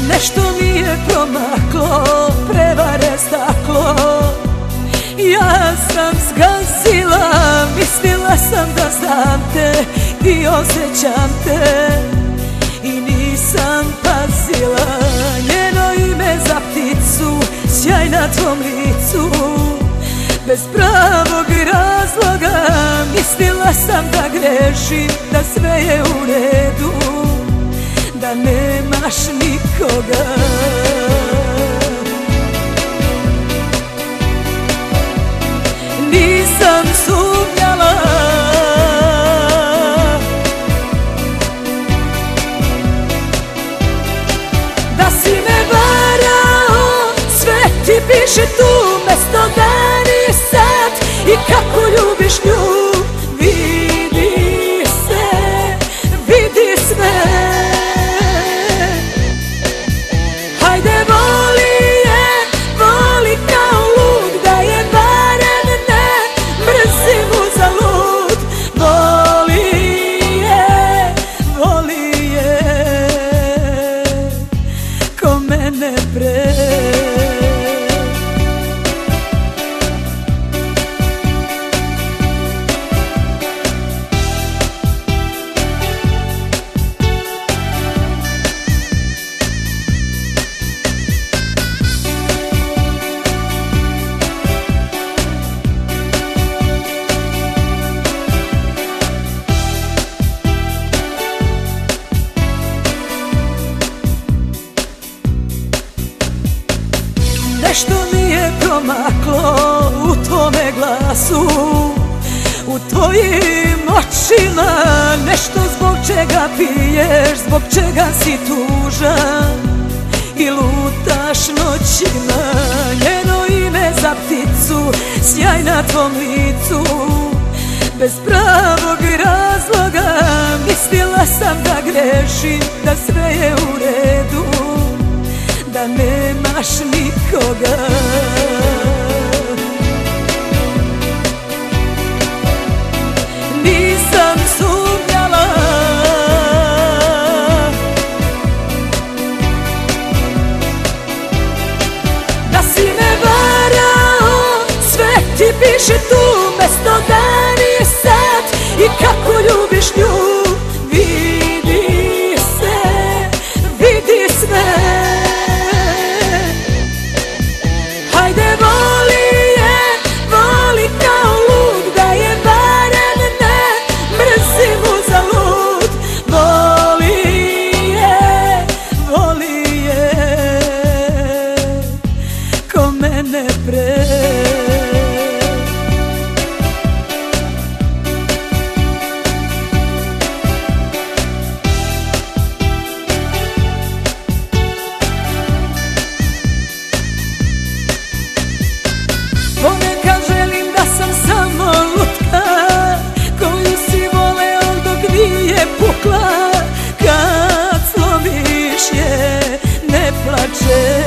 Nešto mi je promaklo, prevare staklo. Ja sam zgazila, mislila sam da znam te i osjećam te, i nisam pazila njeno ime za pticu, sjaj na tvom licu. Bez pravog razloga mislila sam da grešim, da sve je u redu, da nemaš nikoga. Nisam sumnjala da si me varao, sve ti piše tu, mesto, dan i sat, i kako ljubiš nju. Vidi se, vidi sve. Hajde voli je, voli kao lud, da je barem ne mrzim uzalud. Voli je ko mene pre. Nešto mi je promaklo u tvome glasu, u tvojim očima. Nešto zbog čega piješ, zbog čega si tužan i lutaš noćima. Njeno ime za pticu, sjaj na tvom licu. Bez pravog razloga mislila sam da grešim, da sve je u redu, da nemaš nikoga. Nisam sumnjala da si me varao, sve ti piše tu, mesto, dan i sat, i kako ljubiš nju. Vidi se, vidi sve. Hajde voli je, voli kao lud, da je barem ne mrzim uzalud. Voli je ko mene pre. Ponekad želim da sam samo lutka koju si voleo dok nije pukla. Kad slomiš je, ne plače.